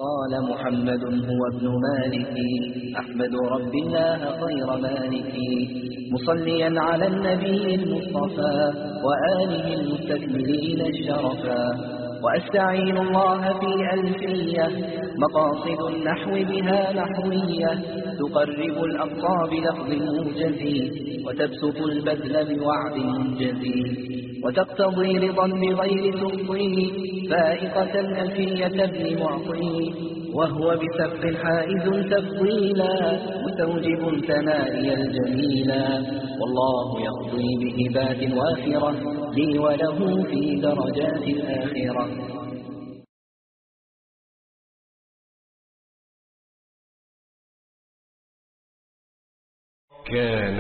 قال محمد هو ابن مالك أحمد رب الله خير مالك مصليا على النبي المصطفى وآله المستكملين الشرفا وأستعين الله في ألفية مقاصد النحو بها نحوية تقرب الأقصى بلفظ موجز وتبسط البذل بوعد منجز وتقتضي رضا بغير تفضيل فائقة ألفية ابن معطي وهو بسبق حائز تفضيلا مستوجب ثنائي الجميلا والله يقضي بهبات وافرة لي وله في درجات الآخرة. كان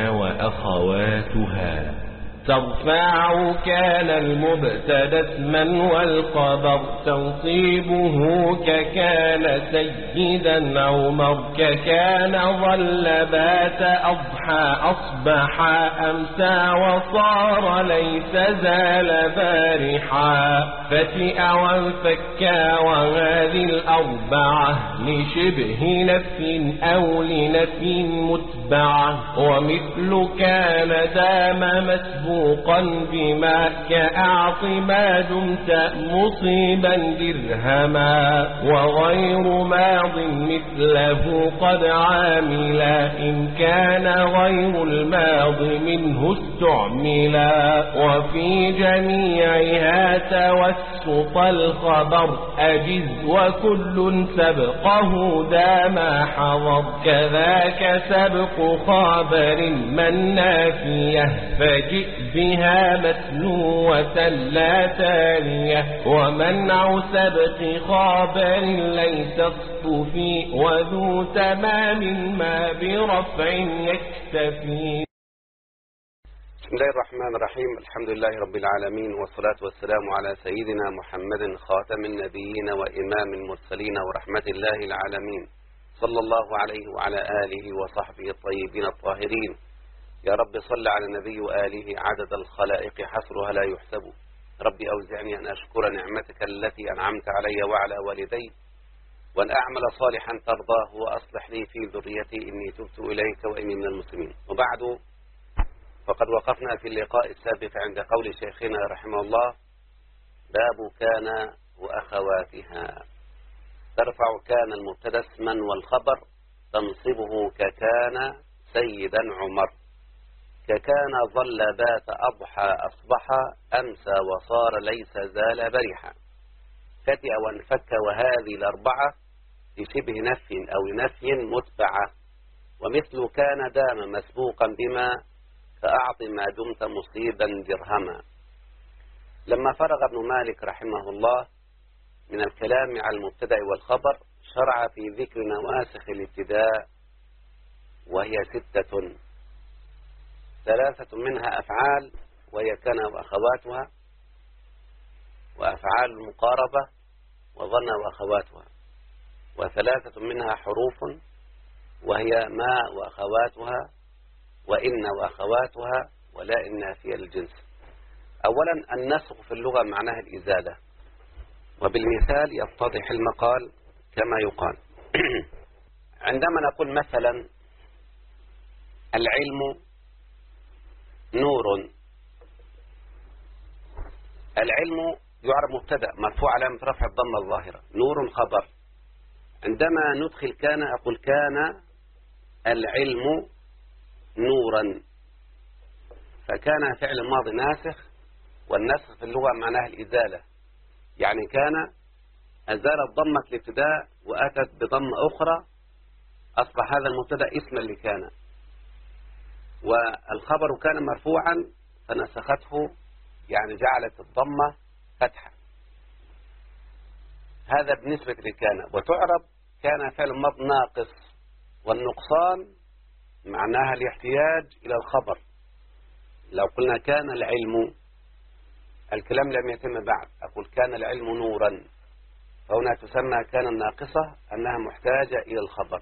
وأخواتها ترفع كان المبتدا اسما والخبر تنصيبه ككان سيدا عمر ككان ظل بات أضحى أصبح أمسى وصار ليس زال بارحا فتئ وانفكا وهذه الأربعة لشبه نفي أو لنفي متبعة ومثل كان دام مسبوقا بما كأعط ما دمت مصيبا درهما وغير ماض مثله قد عاملا إن كان غير الماض منه استعملا وفي جميعها توسط الخبر أجز وكل سبقه دام حضر كذاك سبق خابر من نافيه فجئ بها مسنوة لا تالية ومنع سبق خابر ليس اصطفي وذو تمام ما برفع يكتفي. بسم الله الرحمن الرحيم. الحمد لله رب العالمين والصلاة والسلام على سيدنا محمد خاتم النبيين وإمام المرسلين ورحمة الله العالمين صلى الله عليه وعلى آله وصحبه الطيبين الطاهرين. يا رب صل على النبي وآله عدد الخلائق حصرها لا يحسب. ربي أوزعني أن أشكر نعمتك التي أنعمت علي وعلى والدي وأن أعمل صالحا ترضاه وأصلح لي في ذريتي إني تبت إليك وإني من المسلمين. وبعد فقد وقفنا في اللقاء السابق عند قول شيخنا رحمه الله باب كان وأخواتها ترفع كان المبتدا اسما والخبر تنصبه ككان سيدا عمر ككان ظل بات أضحى أصبح أمسى وصار ليس زال برحا فتئ وانفك وهذه الأربعة لشبه نفي أو نفي متبعة ومثل كان دام مسبوقا بما فأعط ما دمت مصيبا درهما. لما فرغ ابن مالك رحمه الله من الكلام على المبتدأ والخبر شرع في ذكر نواسخ الابتداء وهي 6 3 منها أفعال وهي كان وأخواتها وأفعال المقاربة وظن وأخواتها و3 منها حروف وهي ما وأخواتها وإن وأخواتها ولا إن في الجنس. أولا النسخ في اللغة معناها الإزالة وبالمثال يتضح المقال كما يقال. عندما نقول مثلا العلم نور العلم يعرب مبتدأ مرفوع علامة رفع الضمة الظاهرة نور خبر. عندما ندخل كان أقول كان العلم نورا فكان فعل ماضي ناسخ والنسخ في اللغة معناها الإزالة يعني كان أزال الضمة الابتداء وأتت بضمة أخرى أصبح هذا المبتدأ اسما لكان والخبر كان مرفوعا فنسخته يعني جعلت الضمة فتحة. هذا بالنسبة لكان. وتعرب كان فعل ماض ناقص والنقصان معناها الاحتياج إلى الخبر. لو قلنا كان العلم الكلام لم يتم بعد أقول كان العلم نورا فهنا تسمى كان الناقصة أنها محتاجة إلى الخبر.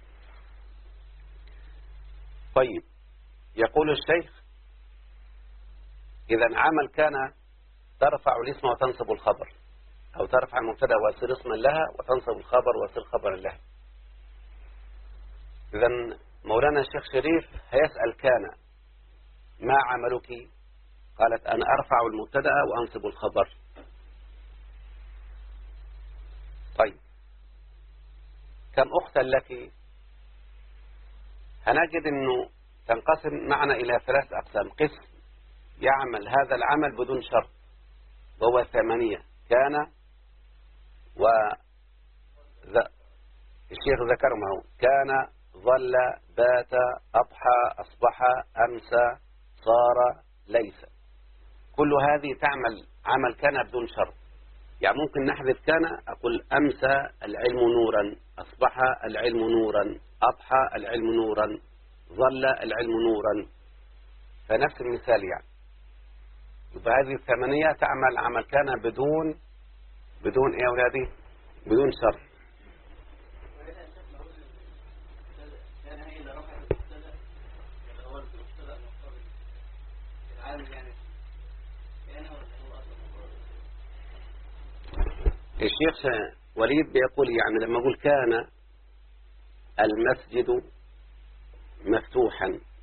طيب يقول الشيخ إذا عمل كان ترفع الاسم وتنصب الخبر أو ترفع المبتدا ويصير اسما لها وتنصب الخبر ويصير خبرا لها. إذن مولانا الشيخ شريف هيسأل كان ما عملك؟ قالت أنا أرفع المبتدا وأنصب الخبر. طيب كم أختا لك؟ هنجد أنه تنقسم معنا إلى 3 أقسام. قسم يعمل هذا العمل بدون شرط وهو 8 كان الشيخ ذكر معه كان ظل بات أضحى أصبح أمسى صار ليس. كل هذه تعمل عمل كان بدون شرط. يعني ممكن نحذف كان أقول أمسى العلم نورا، أصبح العلم نورا، أضحى العلم نورا، ظل العلم نورا. فنفس المثال يعني. يبقى هذه 8 تعمل عمل كان بدون إيه يا أولادي؟ بدون شرط. الشيخ وليد بيقول يعني لما أقول كان المسجد مفتوحا،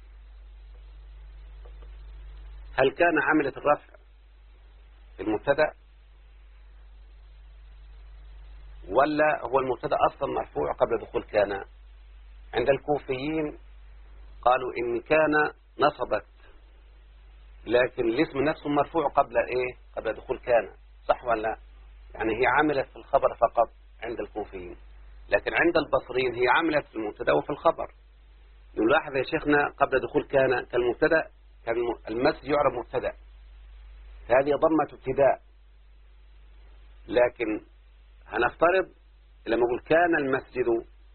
هل كان عملة الرفع في المبتدا ولا هو المبتدا أصلا مرفوع قبل دخول كان؟ عند الكوفيين قالوا إن كان نصبت لكن الاسم نفسه مرفوع قبل إيه؟ قبل دخول كان. صح ولا لا؟ يعني هي عملت في الخبر فقط عند الكوفيين، لكن عند البصريين هي عملت في المبتدا وفي الخبر. نلاحظ يا شيخنا قبل دخول كان كالمبتدا كان المسجد يعرب مبتدا، هذه ضمة ابتداء. لكن هنفترض لما نقول كان المسجد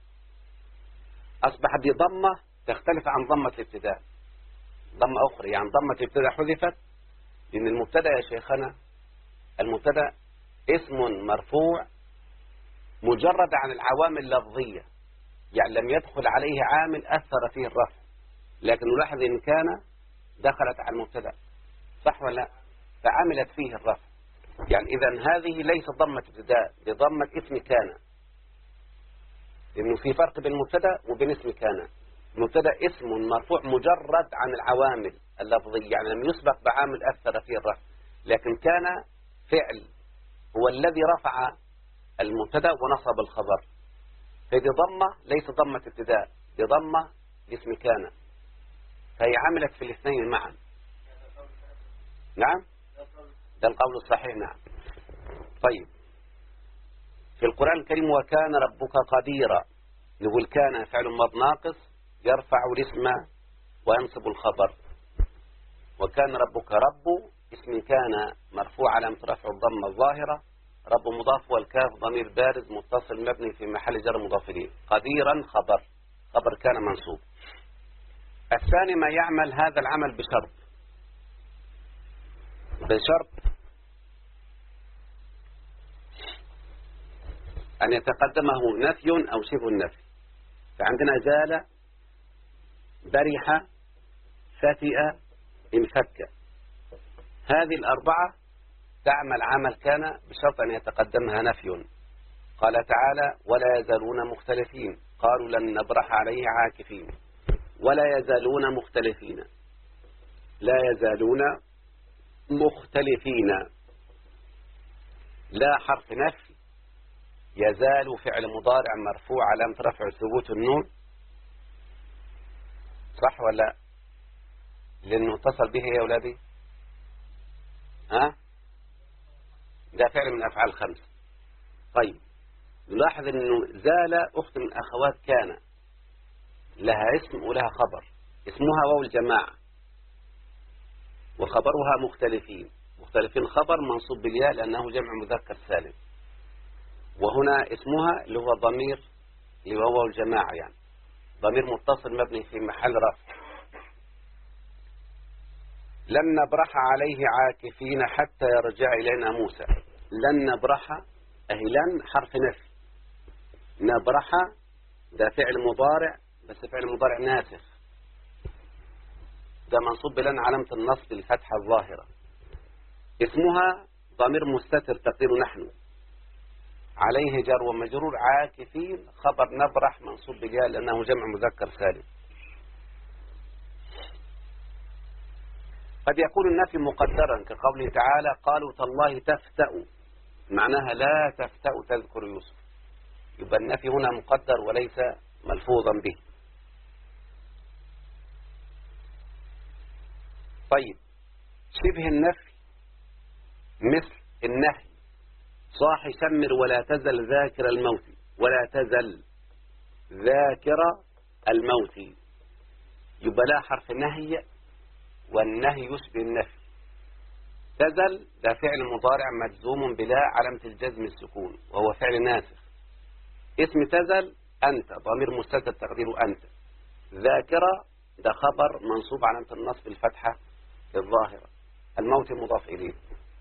أصبح بضمة تختلف عن ضمة الابتداء، ضمة أخرى. يعني ضمة الابتداء حذفت لأن المبتدا يا شيخنا المبتدا اسم مرفوع مجرد عن العوامل اللفظية، يعني لم يدخل عليه عامل أثر فيه الرفع. لكن نلاحظ إن كان دخلت على المبتدا، صح ولا لا؟ فعملت فيه الرفع. يعني إذن هذه ليست ضمة ابتداء، بضمة اسم كان، لأنه في فرق بين المبتدا وبين اسم كان. المبتدا اسم مرفوع مجرد عن العوامل اللفظية، يعني لم يسبق بعامل أثر فيه الرفع. لكن كان فعل هو الذي رفع المبتدا ونصب الخبر، فهذه ضمة ليس ضمة ابتداء، بضمة لاسم كان، فهي عملت في الاثنين معا. نعم ده القول الصحيح. نعم. طيب في القرآن الكريم وكان ربك قديرا، نقول كان فعل ماض ناقص يرفع الاسم وينصب الخبر. وكان ربك رب اسم كان مرفوع علامة رفع الضمة الظاهرة، رب مضاف والكاف ضمير بارز متصل مبني في محل جر مضاف إليه. قديرا خبر كان منصوب. الثاني ما يعمل هذا العمل بشرط أن يتقدمه نفي أو شبه النفي. فعندنا زال، برح، فتئ، انفك. هذه الأربعة تعمل عمل كان بشرط أن يتقدمها نفي. قال تعالى ولا يزالون مختلفين، قالوا لن نبرح عليه عاكفين. ولا يزالون مختلفين، لا يزالون مختلفين، لا حرف نفي، يزال فعل مضارع مرفوع علامة رفع ثبوت النون. صح ولا؟ لأنه اتصل به يا أولادي. ده فعل من أفعال 5. طيب نلاحظ أنه زال أخت من أخوات كان، لها اسم ولها خبر. اسمها واو الجماعة وخبرها مختلفين. مختلفين خبر منصوب بالياء لأنه جمع مذكر سالم. وهنا اسمها اللي هو ضمير اللي هو واو الجماعة، يعني ضمير متصل مبني في محل رفع. لن نبرح عليه عاكفين حتى يرجع إلينا موسى. لن نبرح أهي لن حرف نفي، نبرح ده فعل مضارع بس فعل مضارع ناسخ، ده منصوب بلن علامة النصب الفتحة الظاهرة. اسمها ضمير مستتر تقديره نحن، عليه جر ومجرور. عاكفين خبر نبرح منصوب بجاء لأنه جمع مذكر سالم. قد يكون النفي مقدرا كقوله تعالى قالوا تالله تفتأ، معناها لا تفتأ تذكر يوسف، يبقى النفي هنا مقدر وليس ملفوظا به. طيب شبه النفي مثل النهي صاح شمر ولا تزل ذاكر الموت، ولا تزل ذاكر الموت، يبقى لا حرف نهي والنهي يشبه النفي. تزل ده فعل مضارع مجزوم بلا علامة الجزم السكون وهو فعل ناسخ. اسم تزل أنت ضمير مستتر تقديره أنت. ذاكرة ده خبر منصوب علامة النصب الفتحة الظاهرة. الموت مضاف إليه.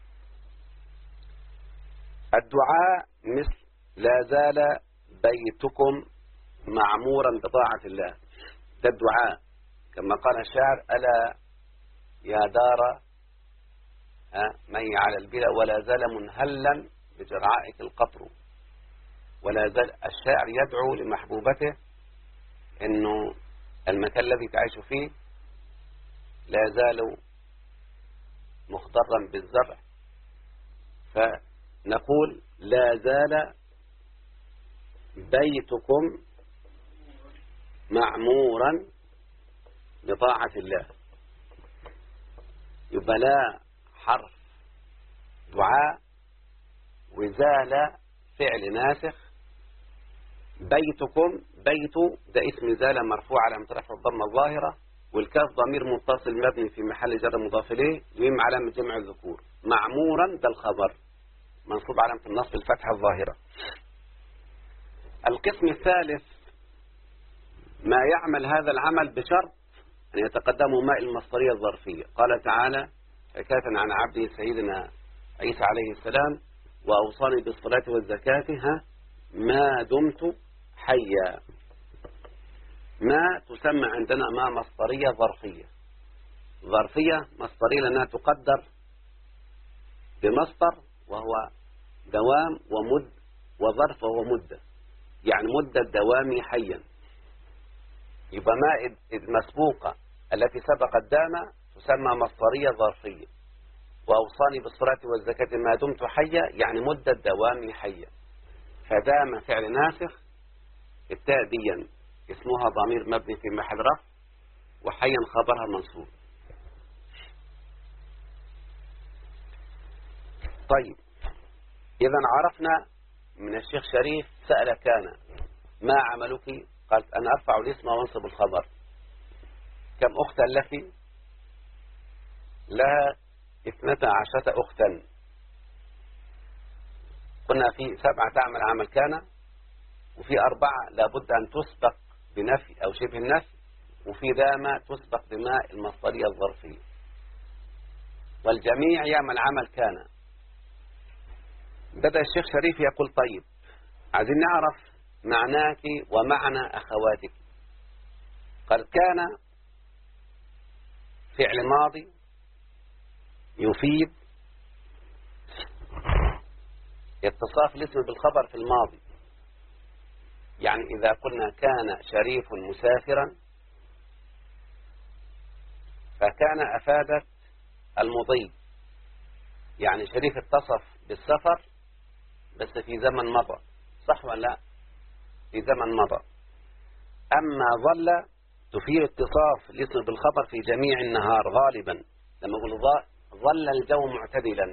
الدعاء مثل لا زال بيتكم معمورا بطاعة الله، ده الدعاء كما قال الشاعر ألا يا دار مي على البلا ولا زال منهلا بجرعائك القطر. ولا زال الشاعر يدعو لمحبوبته انه المكان الذي تعيش فيه لا يزال مخضرا بالزرع، فنقول لا زال بيتكم معمورا بطاعة الله، يبقى لا حرف دعاء وزال فعل ناسخ. بيتكم بيت ده اسم زال مرفوع على رفع الضمة الظاهرة، والكاف ضمير متصل مبني في محل جر مضاف إليه يم علامة جمع الذكور. معمورا ده الخبر منصوب علامة النصب الفتحة الظاهرة. القسم الثالث ما يعمل هذا العمل بشرط أن يتقدمه ماء المصدرية الظرفية. قال تعالى حكاية عن عبده سيدنا عيسى عليه السلام وأوصاني بالصلاة والزكاة ما دمت حيا. ما تسمى عندنا ما مصدرية ظرفية. ظرفية مصدرية لأنها تقدر بمصدر وهو دوام ومد، وظرف وهو مدة، يعني مدة دوامي حيا. يبقى ما المسبوقة التي سبقت دام تسمى مصدرية ظرفية. وأوصاني بالصلاة والزكاة ما دمت حيا يعني مدة دوامي حيا. فدام فعل ناسخ، التاء ديا اسمها ضمير مبني في محل رفع، وحيا خبرها منصوب. طيب إذا عرفنا من الشيخ شريف سأل كان ما عملك؟ قالت أنا أرفع الاسم وانصب الخبر. كم أختا لك؟ لها 12 أختا. قلنا في 7 تعمل عمل كان، وفي 4 لابد أن تسبق بنفي أو شبه النفي، وفي دام تسبق بماء المصدرية الظرفية. والجميع يعمل عمل كان. بدأ الشيخ شريف يقول طيب عايزين نعرف معناك ومعنى أخواتك. قال كان فعل ماضي يفيد اتصاف الاسم بالخبر في الماضي. يعني إذا قلنا كان شريف مسافرا فكان أفادت المضي، يعني شريف اتصف بالسفر بس في زمن مضى، صح ولا لا؟ في زمن مضى. أما ظل تفيد اتصاف الاسم بالخبر في جميع النهار غالبا. لما أقول ظل الجو معتدلا،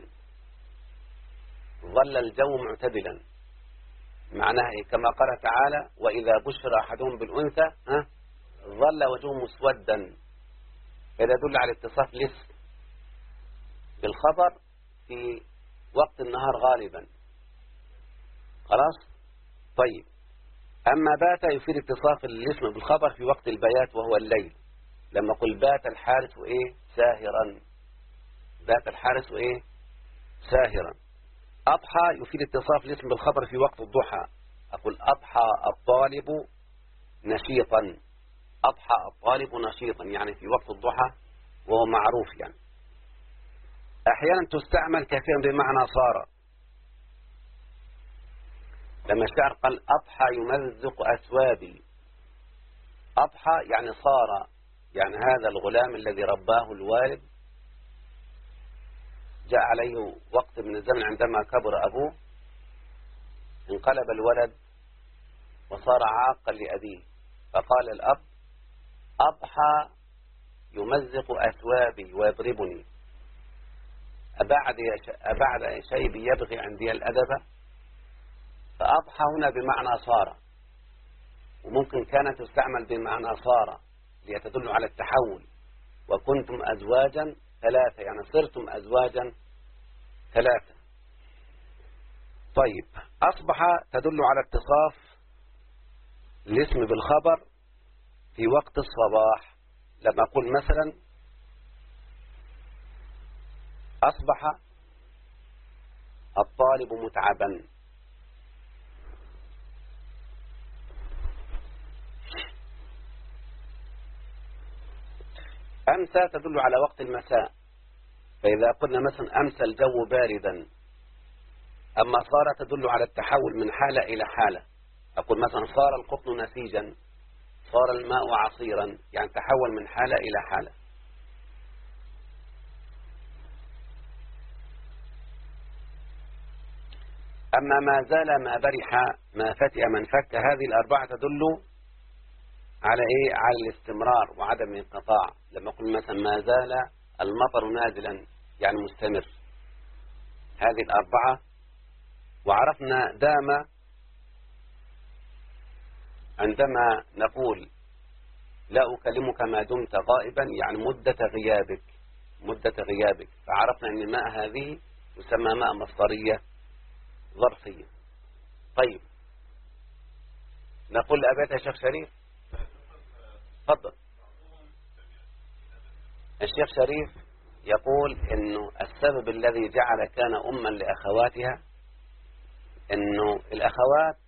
ظل الجو معتدلا معناها إيه؟ كما قال تعالى وإذا بشر أحدهم بالأنثى ظل وجهه مسودا. إذا دل على اتصاف الاسم بالخبر في وقت النهار غالبا. خلاص؟ طيب أما بات يفيد اتصاف الاسم بالخبر في وقت البيات وهو الليل. لما قل بات الحارس وإيه ساهرا، بات الحارس وإيه ساهرا. أضحى يفيد اتصاف الاسم بالخبر في وقت الضحى. أقول أضحى الطالب نشيطا، أضحى الطالب نشيطا يعني في وقت الضحى وهو معروف. يعني أحيانا تستعمل كثيرا بمعنى صار. لما الشاعر قال أضحى يمزق أثوابي، أضحى يعني صار، يعني هذا الغلام الذي رباه الوالد جاء عليه وقت من الزمن عندما كبر أبوه انقلب الولد وصار عاقا لأبيه، فقال الأب أضحى يمزق أثوابي ويضربني، أبعد شيء يبغي عندي الأدب. فأضحى هنا بمعنى صار، وممكن كانت تستعمل بمعنى صار ليتدل على التحول. وكنتم أزواجا ثلاثة، يعني صرتم أزواجا ثلاثة. طيب، أصبح تدل على اتصاف الاسم بالخبر في وقت الصباح. لما أقول مثلا أصبح الطالب متعبا، أمسى تدل على وقت المساء، فإذا قلنا مثلا أمسى الجو باردا. أما صار تدل على التحول من حالة إلى حالة. أقول مثلا صار القطن نسيجا، صار الماء عصيرا، يعني تحول من حالة إلى حالة. أما ما زال، ما برح، ما فتئ، من فك، هذه الأربعة تدل على إيه؟ على الاستمرار وعدم الانقطاع. لما أقول مثلا ما زال المطر نازلا، يعني مستمر. هذه الأربعة. وعرفنا دام عندما نقول لا أكلمك ما دمت غائبا، يعني مدة غيابك. فعرفنا أن ماء هذه يسمى ماء مصدرية ظرفية. طيب، نقول لأبيات يا شيخ شريف. تفضل. الشيخ شريف يقول إنه السبب الذي جعل كان أما لأخواتها إنه الأخوات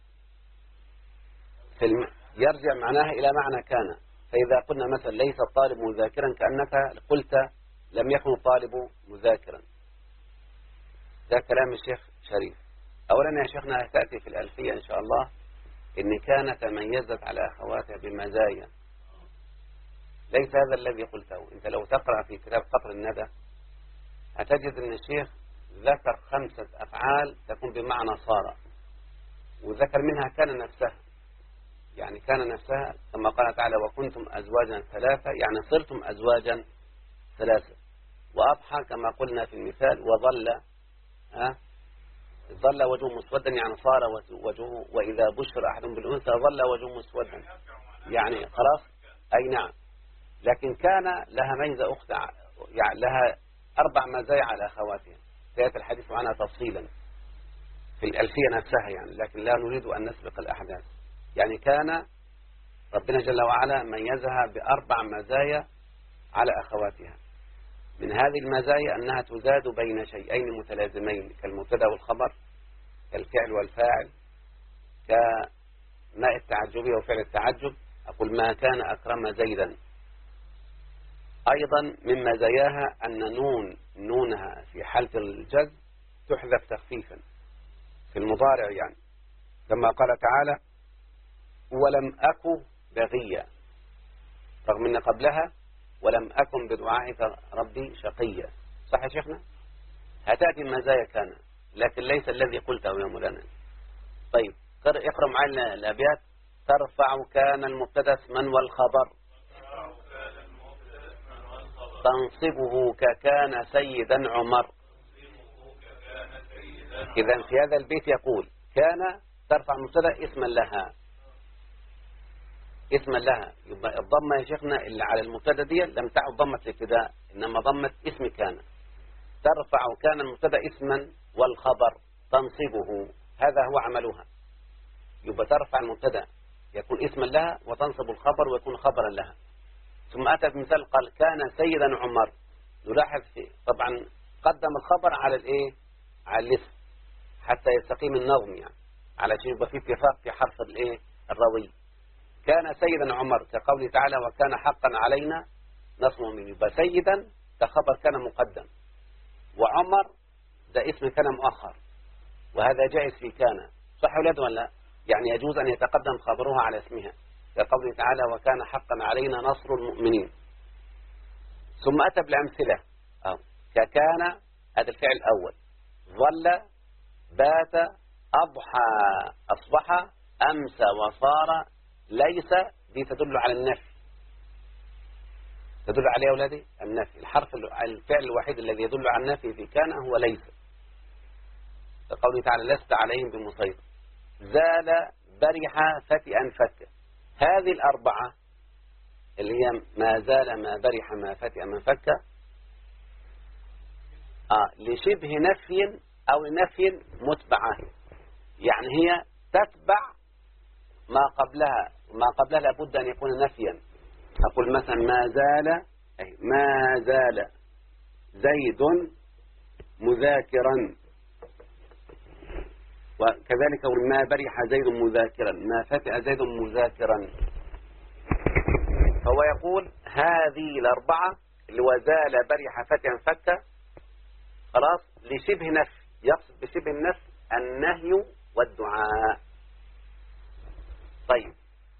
يرجع معناها إلى معنى كان. فإذا قلنا مثلا ليس الطالب مذاكرا، كأنك قلت لم يكن الطالب مذاكرا. ده كلام الشيخ شريف. أولا يا شيخنا تأتي في الألفية إن شاء الله إن كان تميزت على أخواتها بمزايا. ليس هذا الذي قلته. أنت لو تقرأ في كتاب قطر الندى هتجد أن الشيخ ذكر 5 أفعال تكون بمعنى صار، وذكر منها كان نفسها، يعني كان نفسها كما قال تعالى وكنتم أزواجا ثلاثة، يعني صرتم أزواجا ثلاثة. وأضحى كما قلنا في المثال ظل وجهه مسودا، يعني صار وجهه، وإذا بشر أحد بالأنثى ظل وجهه مسودا، يعني خلاص. أي نعم. لكن كان لها ميزة أخرى، يعني لها 4 مزايا على أخواتها، سيأتي الحديث عنها تفصيلا في الألفية نفسها يعني، لكن لا نريد أن نسبق الأحداث. يعني كان ربنا جل وعلا ميزها ب4 مزايا على أخواتها. من هذه المزايا أنها تزاد بين شيئين متلازمين كالمبتدا والخبر، كالفعل والفاعل، كماء التعجبية وفعل التعجب. أقول ما كان أكرم زيدا. أيضا من مزاياها أن نونها في حالة الجزم تحذف تخفيفا في المضارع، يعني كما قال تعالى ولم أك بغيا، رغم أن قبلها ولم أكن بدعائك ربي شقيا. صح يا شيخنا؟ هتأتي مزايا كان، لكن ليس الذي قلته يا مولانا. طيب، اقرأ معنا الأبيات. ترفع كان المبتدا اسما والخبر، تنصبه ككان سيدا عمر. إذا في هذا البيت يقول كان ترفع المبتدا اسما لها. يبقى الضمة يا شيخنا اللي على المبتدا دي لم تعد ضمة الابتداء، إنما ضمة اسم كان. ترفع كان المبتدا اسما والخبر تنصبه، هذا هو عملها. يبقى ترفع المبتدا يكون اسما لها، وتنصب الخبر ويكون خبرا لها. ثم أتى بمثال قال كان سيدا عمر. نلاحظ فيه طبعا قدم الخبر على على الاسم حتى يستقيم النظم، يعني علشان يبقى في اتفاق في حرف الروي. كان سيدا عمر كقوله تعالى وكان حقا علينا نصر المؤمنين. يبقى سيدا ده خبر كان مقدم، وعمر ده اسم كان مؤخر، وهذا جائز في كان. صح أولاد ولا؟ يعني يجوز أن يتقدم خبرها على اسمها كقوله تعالى وكان حقا علينا نصر المؤمنين. ثم أتى بالأمثلة ككان، هذا الفعل الأول، ظل، بات، أضحى، أصبح، أمسى، وصار، ليس، دي تدل على النفي. تدل عليه يا أولادي النفي. الفعل الوحيد الذي يدل على النفي في كان هو ليس. قوله تعالى لست عليهم بمسيطر. زال، برح، فتئ، فك. هذه الأربعة اللي هي ما زال، ما برح، ما فتئ، ما فك، لشبه نفي أو نفي متبعة، يعني هي تتبع ما قبلها. ما قبلها لابد أن يكون نفيا. أقول مثلا ما زال زيد مذاكرا، وكذلك ما برح زيد مذاكرا، ما فتئ زيد مذاكرا. فهو يقول هذه الأربعة اللي وزال، برح، فتئ، فك، خلاص لشبه نفي. يقصد بشبه النفي النهي والدعاء. طيب،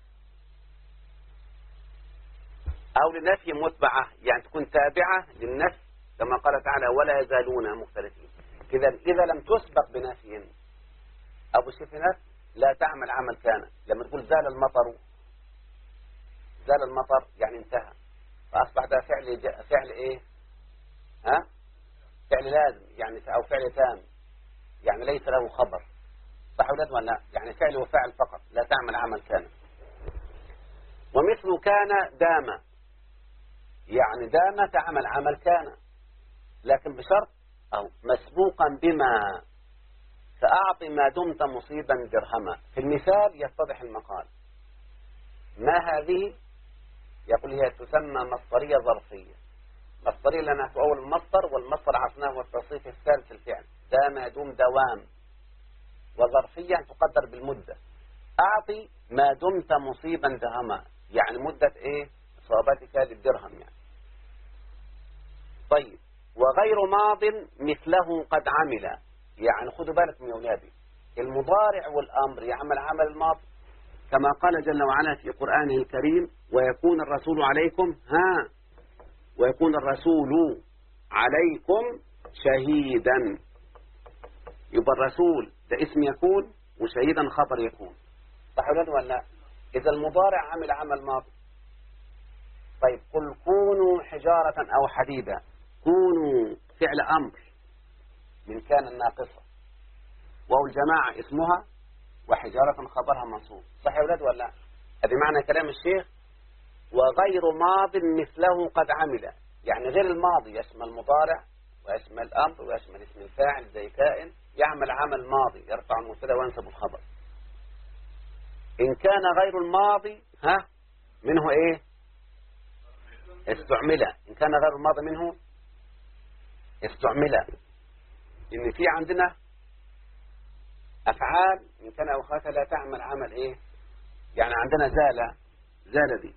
أو لنفي متبعة، يعني تكون تابعة للنفي كما قال تعالى ولا يزالون مختلفين. إذا لم تسبق بنفي أو بشبه نفي لا تعمل عمل كان. لما تقول زال المطر، زال المطر يعني انتهى، فأصبح ده فعل إيه؟ فعل لازم يعني، أو فعل تام، يعني ليس له خبر. صح ولا لا؟ يعني فعل وفعل فقط، لا تعمل عمل كان. ومثل كان دام، يعني دام تعمل عمل كان، لكن بشرط أو مسبوقا بما، فأعطي ما دمت مصيبا درهما. في المثال يتضح المقال. ما هذه؟ يقول هي تسمى مصدرية ظرفية. مصدرية لأنها في أول المصدر، والمصدر عرفناه والتصريف الثالث الفعل. دام يدوم دوام. وظرفية تقدر بالمدة. أعطي ما دمت مصيبا درهما، يعني مدة إيه؟ إصابتك للدرهم يعني. طيب، وغير ماض مثله قد عمل، يعني خدوا بالكم يا أولادي، المضارع والأمر يعمل عمل الماضي كما قال جل وعلا في قرآنه الكريم ويكون الرسول عليكم ويكون الرسول عليكم شهيدا. يبقى الرسول ده اسم يكون، وشهيدا خبر يكون. صح ولا لا؟ إذا المضارع عمل عمل ماضي. طيب، قل كونوا حجارة أو حديدا. كونوا فعل أمر من كان الناقصة، والجماعة اسمها، وحجارة خبرها منصوب. صح يا أولاد ولا؟ هذه معنى كلام الشيخ. وغير ماض مثله قد عمل، يعني غير الماضي يشمل المضارع ويشمل الأمر ويشمل اسم الفاعل زي كائن، يعمل عمل ماضي يرفع المبتدا وينصب الخبر. إن كان غير الماضي منه إيه؟ استعمل. إن كان غير الماضي منه استعمل. إن في عندنا أفعال إن كان أوقاتها لا تعمل عمل إيه؟ يعني عندنا زال دي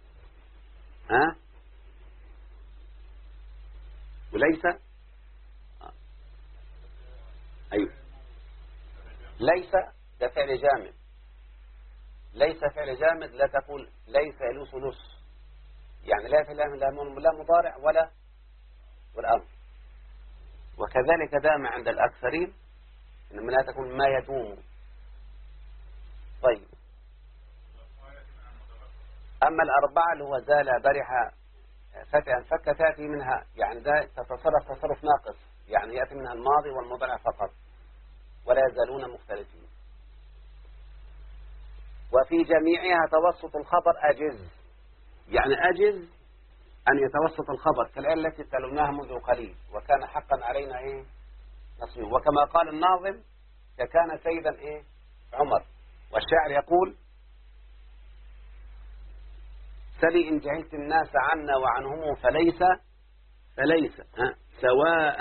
وليس أيوه. ليس ده فعل جامد. ليس فعل جامد لا تقول ليس يلوس لص، يعني لا مضارع ولا والأمر. وكذلك دام عند الأكثرين إنما لا تكون ما يدوم. طيب، أما الأربعة اللي هو زال، برح، فتئ، فك، تأتي منها يعني ده تتصرف تصرف ناقص، يعني يأتي منها الماضي والمضارع فقط، ولا يزالون مختلفين. وفي جميعها توسط الخبر أجز، يعني أجز أن يتوسط الخبر كالآية التي تلوناها منذ قليل وكان حقا علينا إيه؟ نصيب. وكما قال الناظم كان سيدا إيه؟ عمر. والشاعر يقول سلي إن جهلت الناس عنا وعنهم فليس سواء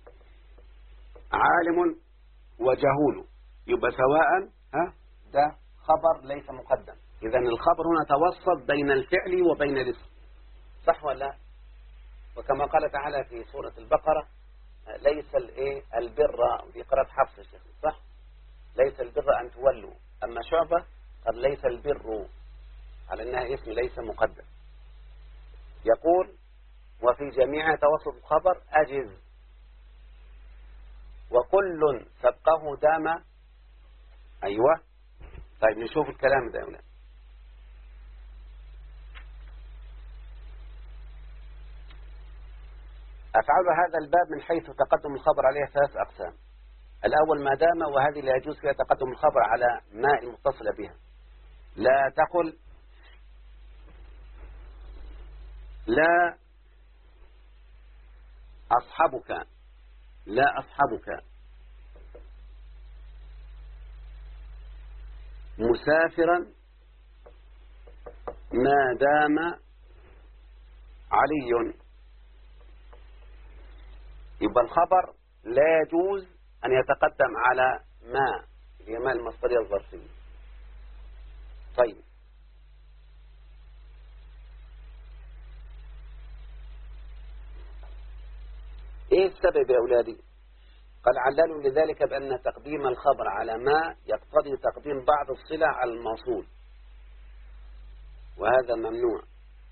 عالم وجهول. يبقى سواء ده خبر ليس مقدم. إذا الخبر هنا توسط بين الفعل وبين الاسم. صح ولا؟ وكما قال تعالى في سورة البقرة ليس البر، ودي قراءة حفص الشيخ صح؟ ليس البر أن تولوا. أما شعبة قد ليس البر على أنها اسم ليس مقدم. يقول وفي جميع توسط الخبر أجز وكل سبقه دام. أيوة. طيب نشوف الكلام ده يا أولاد. أفعال هذا الباب من حيث تقدم الخبر عليها 3 أقسام. الأول ما دام، وهذه لا يجوز فيها تقدم الخبر على ما المتصل بها. لا تقل لا أصحبك، لا أصحبك مسافرا ما دام علي. يبقى الخبر لا يجوز أن يتقدم على ما هي ما المصدرية الظرفية. طيب ايه السبب يا أولادي؟ قال عللوا لذلك بأن تقديم الخبر على ما يقتضي تقديم بعض الصلة على الموصول، وهذا ممنوع.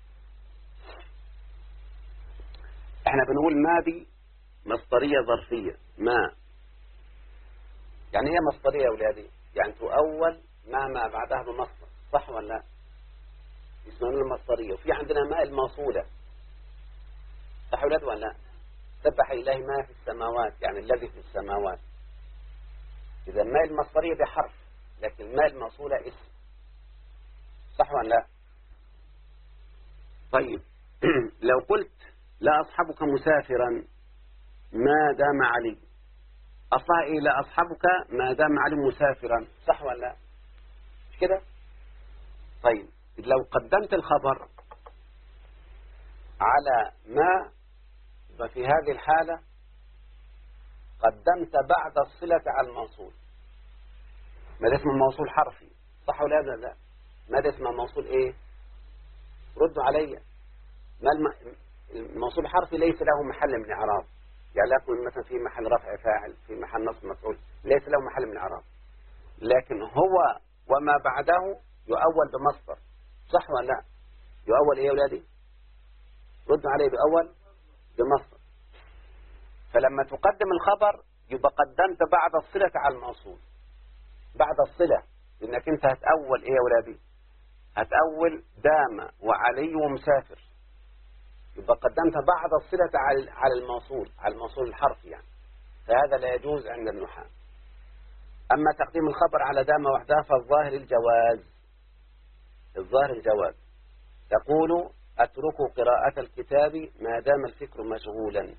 احنا بنقول ما دي مصدرية ظرفية. ما يعني هي مصدرية يا أولادي، يعني تؤول ما بعدها بمصدر، صح ولا لا؟ اسمها المصدرية. وفي عندنا ما الموصولة، صح أولاد ولا لا؟ سبح إله ما في السماوات، يعني الذي في السماوات. إذا ما المصدرية بحرف، لكن ما الموصولة اسم، صح ولا لا؟ طيب لو قلت لا أصحبك مسافرا ما دام علي، أصلها إيه؟ لا أصحبك ما دام علي مسافرا، صح ولا لا؟ مش كده؟ طيب لو قدمت الخبر على ما، ففي هذه الحالة قدمت بعد الصلة على الموصول. ما ده اسمه موصول حرفي، صح ولا لا؟ ما ده اسمه موصول ايه؟ ردوا علي. ما الموصول الحرفي ليس له محل من اعراب، يعني لا يكون مثلا في محل رفع فاعل، في محل نصب مفعول، ليس له محل من اعراب. لكن هو وما بعده يؤول بمصدر، صح ولا لا؟ يؤول ايه يا اولادي؟ ردوا علي. بأول بمصدر. فلما تقدم الخبر يبقى قدمت بعد الصلة على الموصول، بعد الصلة، لأنك أنت هتأول إيه يا ولادي؟ هتأول دام وعلي ومسافر، يبقى قدمت بعد الصلة على الموصول، على الموصول الحرفي يعني. فهذا لا يجوز عند النحاة. أما تقديم الخبر على دام وحدها فالظاهر الجواز. الظاهر الجواز. تقول أترك قراءة الكتاب ما دام الفكر مشغولا،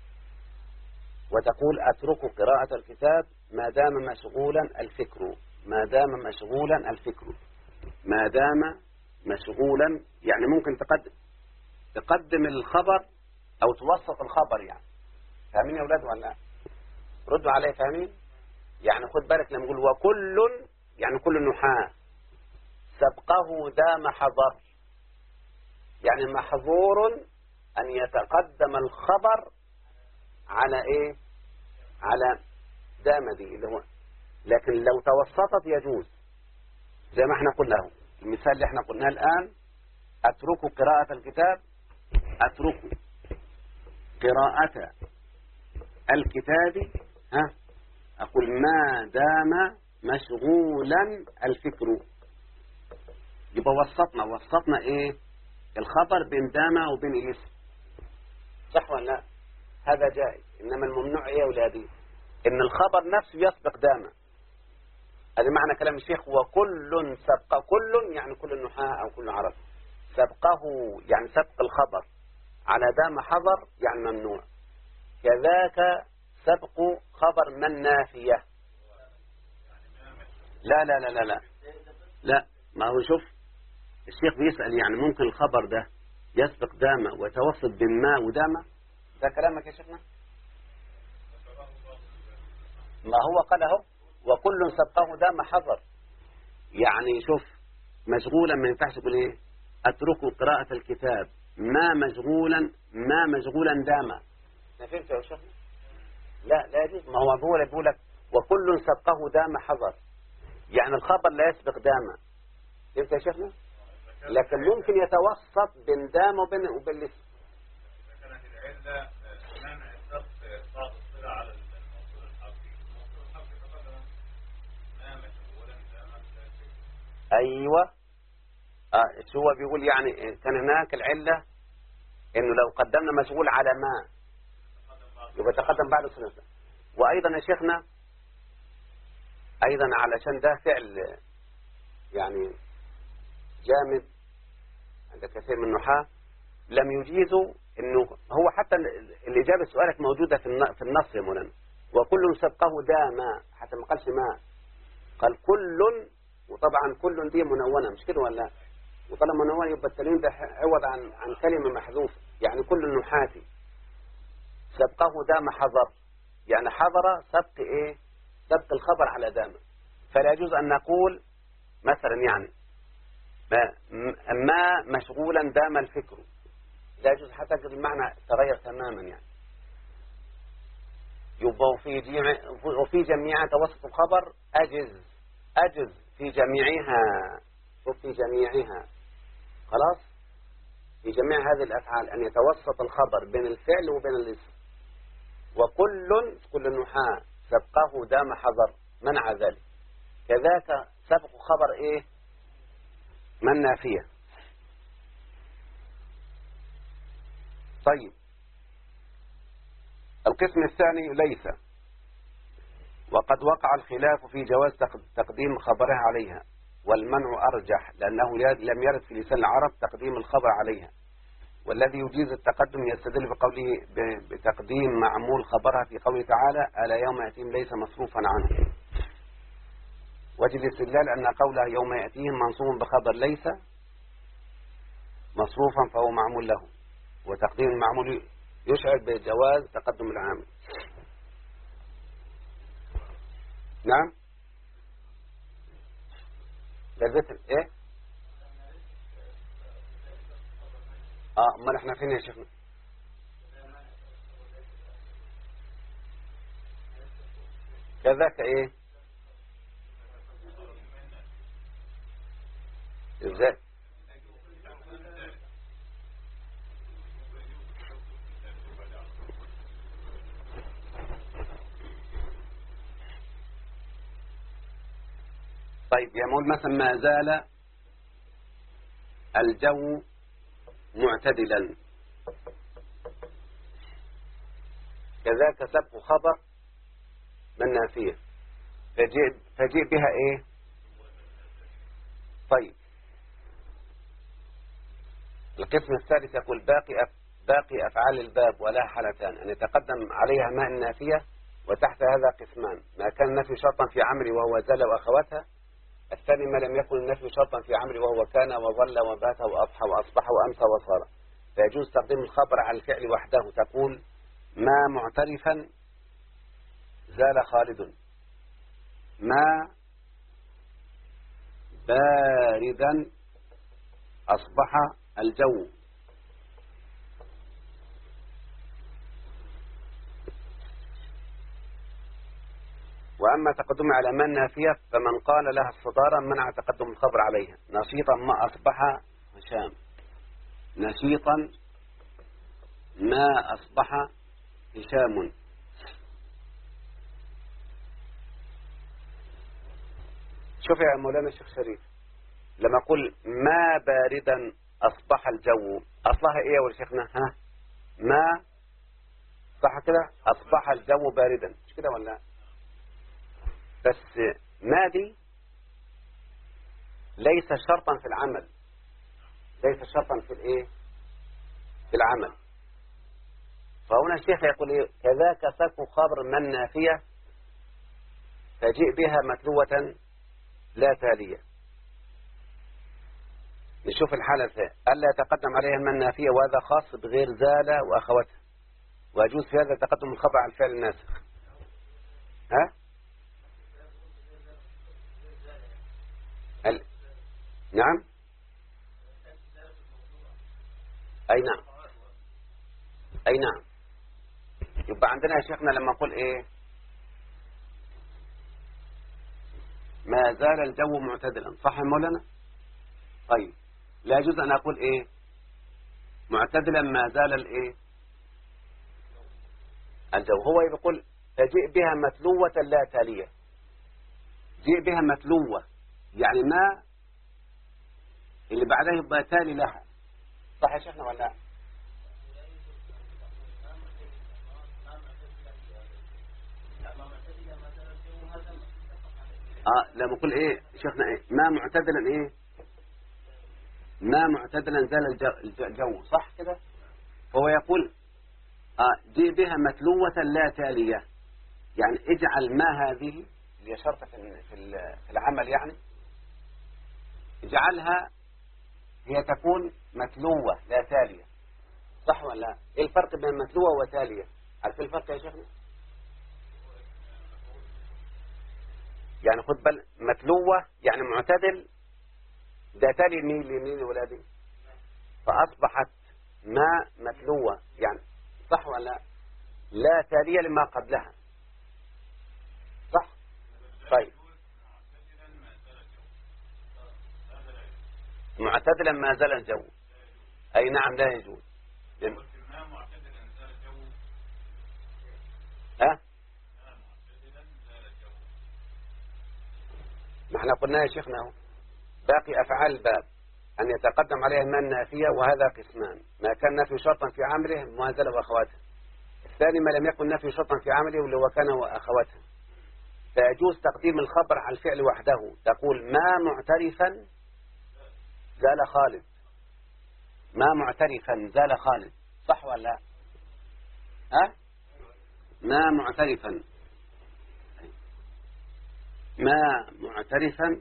وتقول أترك قراءة الكتاب ما دام مشغولا الفكر، ما دام مشغولا الفكر، ما دام مشغولا. يعني ممكن تقدم الخبر أو توسط الخبر يعني. فاهمين يا أولاد ولا لا؟ ردوا علي. فاهمين؟ يعني خد بالك لما نقول وكل، يعني كل النحاة سبقه دام حضر، يعني محظور أن يتقدم الخبر على إيه؟ على دام دي اللي هو. لكن لو توسطت يجوز، زي ما احنا قلنا اهو. المثال اللي احنا قلناه الآن، أترك قراءة الكتاب، أترك قراءة الكتاب، أقول ما دام مشغولا الفكر. يبقى وسطنا إيه؟ الخبر بين دام وبين الاسم، صح ولا لا؟ هذا جائز. إنما الممنوع إيه يا أولادي؟ إن الخبر نفسه يسبق دام. هذا معنى كلام الشيخ وكل سبق. كل يعني كل النحاة أو كل عرب. سبقه يعني سبق الخبر على دام حضر يعني ممنوع. كذاك سبق خبر من نافية. لا لا لا لا لا لا. ما هو شوف الشيخ بيسأل يعني ممكن الخبر ده يسبق دام ويتوسط بين ما ودام؟ ده كلامك يا شيخنا؟ ما هو قال اهو وكل سبقه دام حضر. يعني شوف مشغولا ما ينفعش تقول ايه؟ اتركوا قراءة الكتاب ما مشغولا دام. ما فهمت يا شيخنا؟ لا يجوز. ما هو بيقول لك وكل سبقه دام حضر، يعني الخبر لا يسبق دام. فهمت يا شيخنا؟ لكن ممكن يتوسط بين دام وبين الاسم. كانت العلة منع السبق بعض الصلة على الموصول الحرفي. الموصول الحرفي تقدم ما مشغولا داما. ايوه شو هو بيقول؟ يعني كان هناك العلة انه لو قدمنا مشغول على ما يبقى تقدم بعد صلة. وايضا يا شيخنا ايضا علشان ده فعل يعني جامد عند كثير من النحاة لم يجيزوا انه هو حتى الاجابه سؤالك موجوده في النص يا مولانا. وكل سبقه دام، حتى ما قالش ما، قال كل. وطبعا كل دي منونه مش كده ولا؟ وطالما منونه يبقى التنوين ده عوض عن كلمه محذوفه. يعني كل النحاة سبقه دام حضر، يعني حضر سبق ايه؟ سبق الخبر على دام. فلا يجوز ان نقول مثلا يعني ما مشغولا دام الفكر، لا يجوز حتى المعنى تغير تماما. يعني يبقى وفي جميع توسط الخبر أجز في جميعها. شوف في جميعها خلاص، في جميع هذه الأفعال أن يتوسط الخبر بين الفعل وبين الاسم. كل النحاة سبقه دام حضر منع ذلك. كذاك سبق خبر ايه؟ من نافية. طيب القسم الثاني ليس، وقد وقع الخلاف في جواز تقديم خبرها عليها، والمنع أرجح لأنه لم يرد في لسان العرب تقديم الخبر عليها. والذي يجيز التقدم يستدل بقوله بتقديم معمول خبرها في قوله تعالى ألا يوم يأتيهم ليس مصروفا عنه. وجه الاستدلال أن قوله يوم يأتيهم منصوب بخبر ليس مصروفا فهو معمول له، وتقديم المعمول يشعر بجواز تقدم العامل. نعم لذة ايه؟ امال احنا فين يا شيخنا؟ كذاك ايه؟ ازاي؟ طيب يقول مثلا ما زال الجو معتدلا، كذاك سبق خبر من نافية فجيء بها ايه؟ طيب القسم الثالث يقول باقي أفعال الباب ولا حالتان، أن يتقدم عليها ما النافية، وتحت هذا قسمان: ما كان النفي شرطا في عمري وهو زال وأخواتها، الثاني ما لم يكن النفي شرطا في عمري وهو كان وظل وبات وأضحى وأصبح وأمسى وصار. فيجوز تقديم الخبر على الفعل وحده، تقول ما معترفا زال خالد، ما باردا أصبح الجو. وأما تقدم على من نافية فمن قال لها الصدارة منع تقدم الخبر عليها. نشيطا ما أصبح هشام، نشيطا ما أصبح هشام. شوف يا مولانا الشيخ شريف، لما أقول ما باردا أصبح الجو أصلها إيه يا شيخنا؟ ها ما صح كده؟ أصبح الجو باردا، مش كده ولا؟ بس ما دي ليس شرطا في العمل، ليس شرطا في الايه؟ في العمل. فهنا الشيخ يقول ايه؟ كذاك سبق خبر من نافية فجيء بها متلوة لا تالية. نشوف الحالة ألا يتقدم عليها من نافية، وهذا خاص بغير زال وأخواتها، ويجوز في هذا تقدم الخبر على الفعل الناسخ. ها؟ نعم أي نعم أي نعم. يبقى عندنا يا شيخنا لما نقول إيه؟ ما زال الجو معتدلا، صح يا مولانا؟ طيب لا يجوز أن أقول إيه معتدلا ما زال الإيه الجو. هو يقول فجئ بها متلوة لا تالية. جئ بها متلوة يعني ما اللي بعدها يبقى تالي لها، صح يا شيخنا ولا لا؟ لما أقول إيه شيخنا إيه ما معتدلا إيه ما معتدلا زال الجو، صح كده؟ فهو يقول جئ بها متلوة لا تالية، يعني اجعل ما هذه اللي هي شرطة في العمل، يعني اجعلها هي تكون متلوة لا تالية، صح ولا لا؟ ايه الفرق بين متلوة وتالية؟ عارفين الفرق يا شيخنا؟ يعني خد بال، متلوة يعني معتدل، ده تالي لمين ولادي؟ فأصبحت ما متلوة يعني، صح ولا لا؟ لا تالية لما قبلها، صح؟ طيب معتدلا ما زال الجو، أي نعم لا يجوز. ما احنا قلنا يا شيخنا اهو باقي أفعال الباب أن يتقدم عليها ما النافية، وهذا قسمان: ما كان نفي شرطا في عمله مهازلة وأخواتها، الثاني ما لم يكن نفي شرطا في عمله واللي هو كان وأخواتها. فيجوز تقديم الخبر على الفعل وحده، تقول ما معترفا زال خالد، ما معترفا زال خالد، صح ولا لا؟ ما معترفا، ما معترفا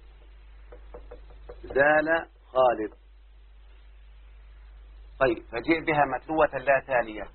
زال خالد. طيب فجئ بها متلوة لا تالية.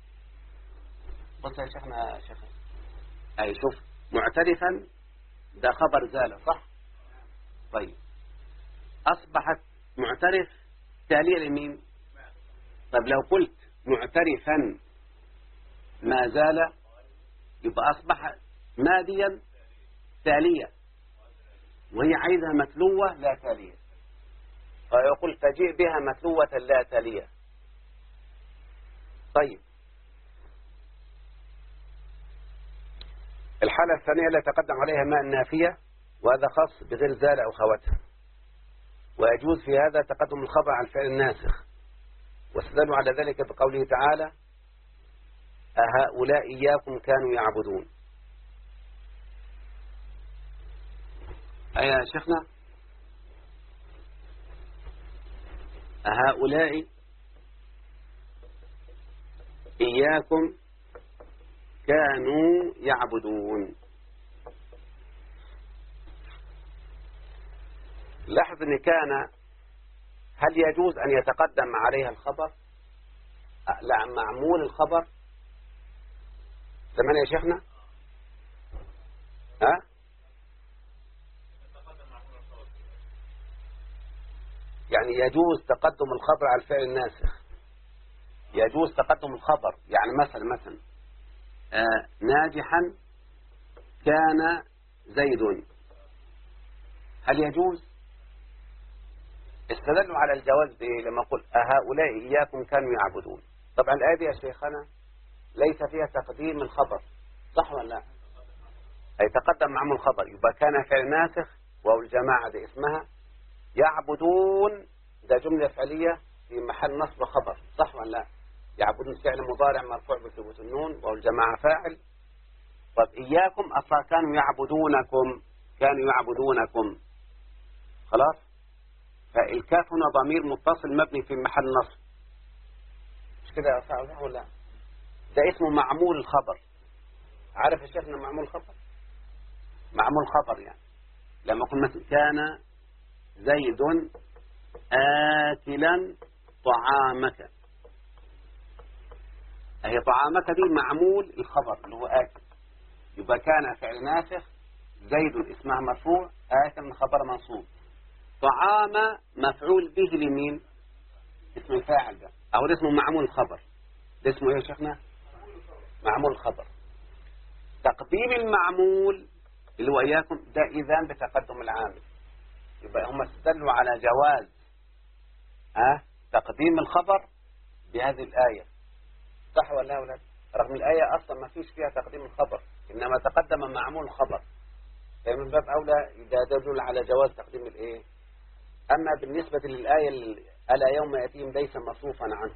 بص يا شيخنا أي شوف معترفا ده خبر زال، صح؟ طيب أصبحت معترف تالية لمين؟ طب لو قلت معترفا ما زال يبقى أصبح ماضيا تالية، وهي عايزة متلوة لا تالية، فيقول تجيء بها متلوة لا تالية. طيب الحالة الثانية لا تقدم عليها ماء النافية، وهذا خاص بغير زال أو خواتها، ويجوز في هذا تقدم الخبر على الفعل الناسخ، واستدلوا على ذلك بقوله تعالى: أهؤلاء إياكم كانوا يعبدون. يا شيخنا أهؤلاء إياكم كانوا يعبدون. لاحظ أن كان هل يجوز أن يتقدم عليها الخبر؟ لا، معمول الخبر تمام يا شيخنا؟ يعني يجوز تقدم الخبر على الفعل الناسخ، يجوز تقدم الخبر، يعني مثلا ناجحا كان زيد، هل يجوز؟ استدلوا على الجواز لما قل أهؤلاء إياكم كانوا يعبدون. طبعا الآية دي يا شيخنا ليس فيها تقديم الخبر، صح ولا لا؟ أي تقدم معهم الخبر، يبقى كان فعل ناسخ، والجماعة دي اسمها يعبدون، ده جملة فعلية في محل نصب خبر، صح ولا لا؟ يعبدون فعل مضارع مرفوع بثبوت النون، والجماعة فاعل. طب إياكم أصلا كانوا يعبدونكم، كانوا يعبدونكم، خلاص. فالكاف هنا ضمير متصل مبني في محل نصب، مش كده يا صاحبي ولا لا؟ ده اسمه معمول الخبر. عارف يا شيخنا معمول الخبر؟ معمول الخبر يعني لما قلنا مثلا كان زيد آكلا طعامك، هي طعامك دي معمول الخبر اللي هو آكل، يبقى كان فعل ناسخ، زيد اسمها مرفوع، آكل خبر منصوب، طعام مفعول به لمين؟ اسم الفاعل ده، أو اسمه معمول الخبر. ده اسمه ايه يا شيخنا؟ معمول الخبر. تقديم المعمول اللي هو إياكم ده إذان بتقدم العامل. يبقى هم استدلوا على جواز تقديم الخبر بهذه الآية. صح ولا لا يا أولاد؟ رغم الآية أصلا ما فيش فيها تقديم الخبر، إنما تقدم معمول الخبر، فمن باب أولى إذا دل على جواز تقديم الإيه. أما بالنسبة للآية ألا يوم يأتيهم ليس مصروفا عنه،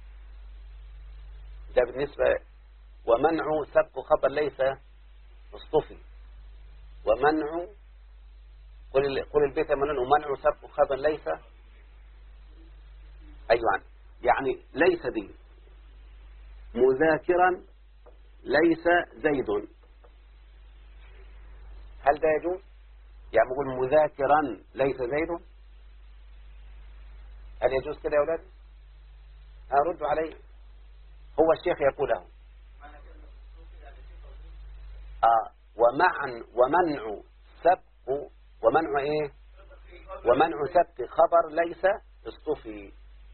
ده بالنسبة ومنع سبق خبر ليس مصطفي، ومنع قل البيت ملون، ومنع سبق خبر ليس أيوة يعني ليس دي مذاكرا ليس زيد، هل ده يجوز؟ يعني نقول مذاكرا ليس زيد، هل يجوز كده يا أولاد؟ أردوا علي. هو الشيخ يقوله ومنع سبق ومنع إيه؟ ومنع سبق خبر ليس اصطفي.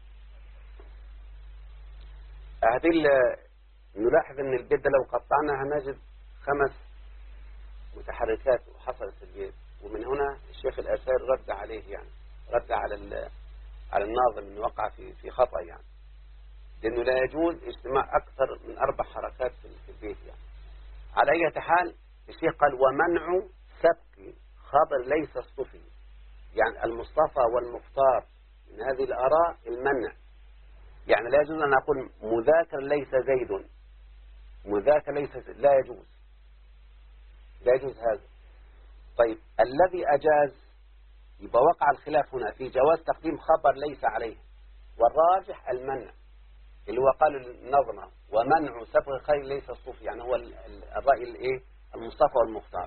هذه نلاحظ ان البيت ده لو قطعناها نجد 5 متحركات وحصلت في البيت، ومن هنا الشيخ الأشار رد عليه، يعني رد على الناظم انه وقع في خطأ، يعني لأنه لا يجوز اجتماع أكثر من 4 حركات في البيت. يعني على أي حال الشيخ قال ومنع سبق خبر ليس اصطفي، يعني المصطفى والمختار من هذه الآراء المنع، يعني لا يجوز أن أقول مذاكر ليس زيد، مذاكر ليس زيد، لا يجوز، لا يجوز هذا. طيب الذي أجاز يبقى وقع الخلاف هنا في جواز تقديم خبر ليس عليه، والراجح المنع اللي هو قال النظمة ومنع سبق خير ليس الصوفي، يعني هو الرأي الايه المصطفى والمختار.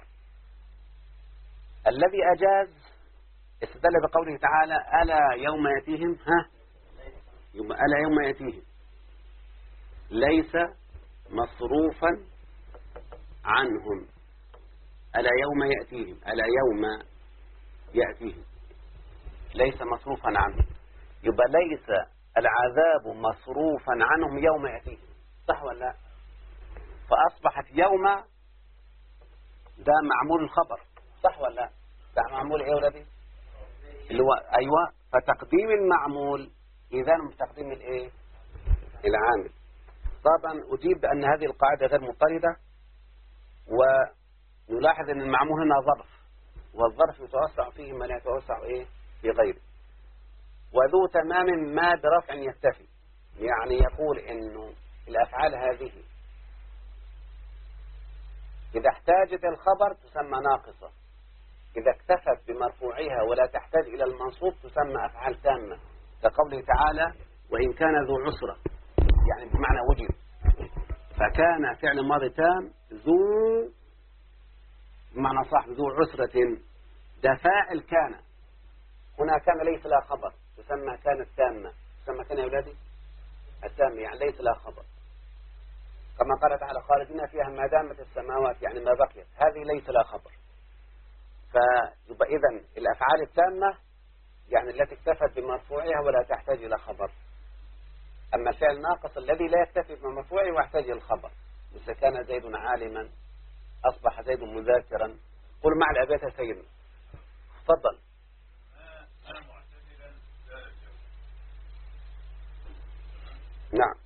الذي أجاز استدل بقوله تعالى ألا يوم يأتيهم ألا يوم يأتيهم ليس مصروفا عنهم، ألا يوم يأتيهم، ألا يوم يأتيهم ليس مصروفا عنهم، يبقى ليس العذاب مصروفا عنهم يوم يأتيهم، صح ولا لا؟ فأصبحت يوم ده معمول الخبر، صح ولا لا؟ ده معمول ايه ولدي اللي هو ايوه، فتقديم المعمول اذا بتقديم الايه العامل. طبعا اجيب بان هذه القاعده غير مضطرده، ونلاحظ ان المعمول هنا ظرف، والظرف يتوسع فيه ما لا يتوسع ايه في غيره، وذو تمام ما برفع يكتفي، يعني يقول انه الافعال هذه اذا احتاجت الخبر تسمى ناقصه، إذا اكتفت بمرفوعها ولا تحتاج إلى المنصوب تسمى أفعال تامة، كقوله تعالى وإن كان ذو عسرة، يعني بمعنى وجد، فكان فعل ماضي تام ذو بمعنى صاحب ذو عسرة، ده فاعل كان، هنا كان ليس لها خبر تسمى كانت تامة، تسمى كان يا أولادي التامة، يعني ليس لها خبر، كما قال تعالى خالدين فيها ما دامت السماوات، يعني ما بقيت، هذه ليس لها خبر. فيبقى إذن الأفعال التامة يعني التي اكتفت بمرفوعها ولا تحتاج إلى خبر، أما الفعل الناقص الذي لا يكتفي بمرفوعه ويحتاج إلى الخبر، مثل كان زيد عالما، أصبح زيد مذاكرا. قل مع الأبيات يا سيدنا، تفضل. نعم.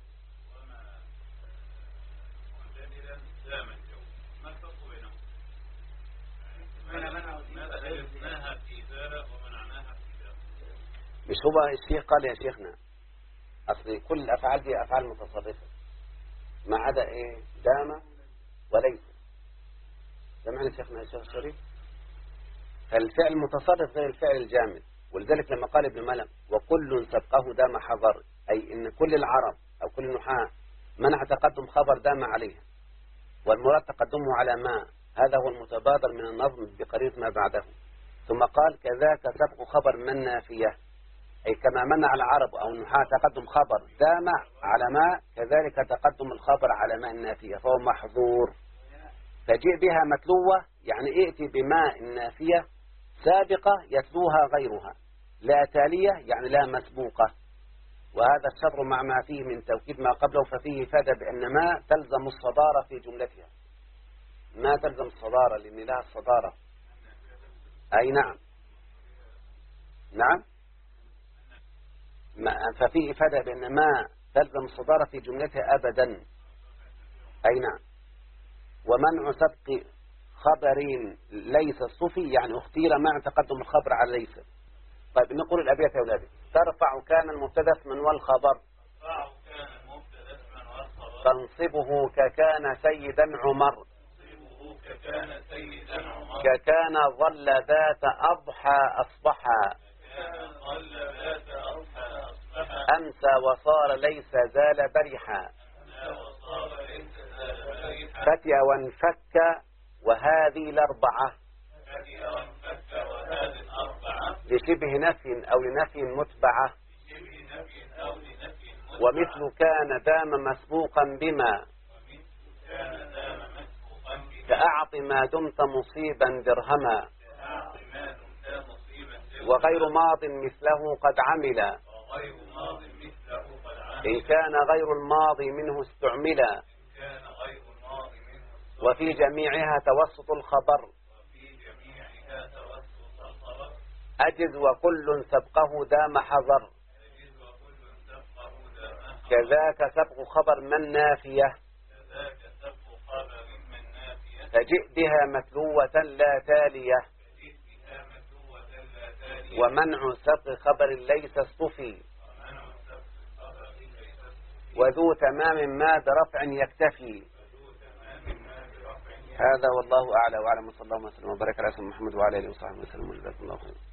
مش هو الشيخ قال يا شيخنا أصل كل الأفعال دي أفعال متصرفة ما عدا إيه دام وليس، سمعنا شيخنا الشيخ الشريف، فالفعل المتصرف غير الفعل الجامد، ولذلك لما قال ابن ملم وكل سبقه دام حضر، أي إن كل العرب أو كل النحاة منع تقدم خبر دام عليها، والمراد تقدمه على ما، هذا هو المتبادر من النظم بقريب ما بعده. ثم قال كذاك سبق خبر من نافية، أي كما منع العرب أو النحاة تقدم خبر دام على ما، كذلك تقدم الخبر على ما النافية فهو محظور، فجئ بها متلوة، يعني ائتي بما النافية سابقة يتلوها غيرها، لا تالية يعني لا مسبوقة، وهذا الشطر مع ما فيه من توكيد ما قبله، ففيه فاد بأن ما تلزم الصدارة في جملتها، ما تلزم الصدارة لأن لها الصدارة. أي نعم نعم. ففي إفادة بأن ما تلزم الصدارة في جملتها أبدا. أي نعم. ومنع سبق خبر ليس الصفي يعني اختير مع تقدم الخبر على ليس. طيب نقول الأبيات يا أولادي. ترفع كان المبتدا اسما والخبر تنصبه ككان سيدا عمر ككان ظل ذات أضحى أصبحا أمسى وصار ليس زال برحا فتئ وانفك وهذه الأربعة لشبه نفي أو لنفي متبعة ومثل كان دام مسبوقا بما كأعط ما دمت مصيبا درهما وغير ماض مثله قد عمل إن كان غير الماضي منه استعملا وفي جميعها توسط الخبر أجز وكل سبقه دام حذر كذاك سبق خبر من نافية فجئ بها متلوة لا تالية ومنع سبق خبر ليس اصطفي وذو تمام ما برفع يكتفي. هذا والله أعلى وأعلم. صلى الله وسلم وبارك على سيدنا محمد وعلى آله وصحبه وسلم. جزاكم الله خيرا.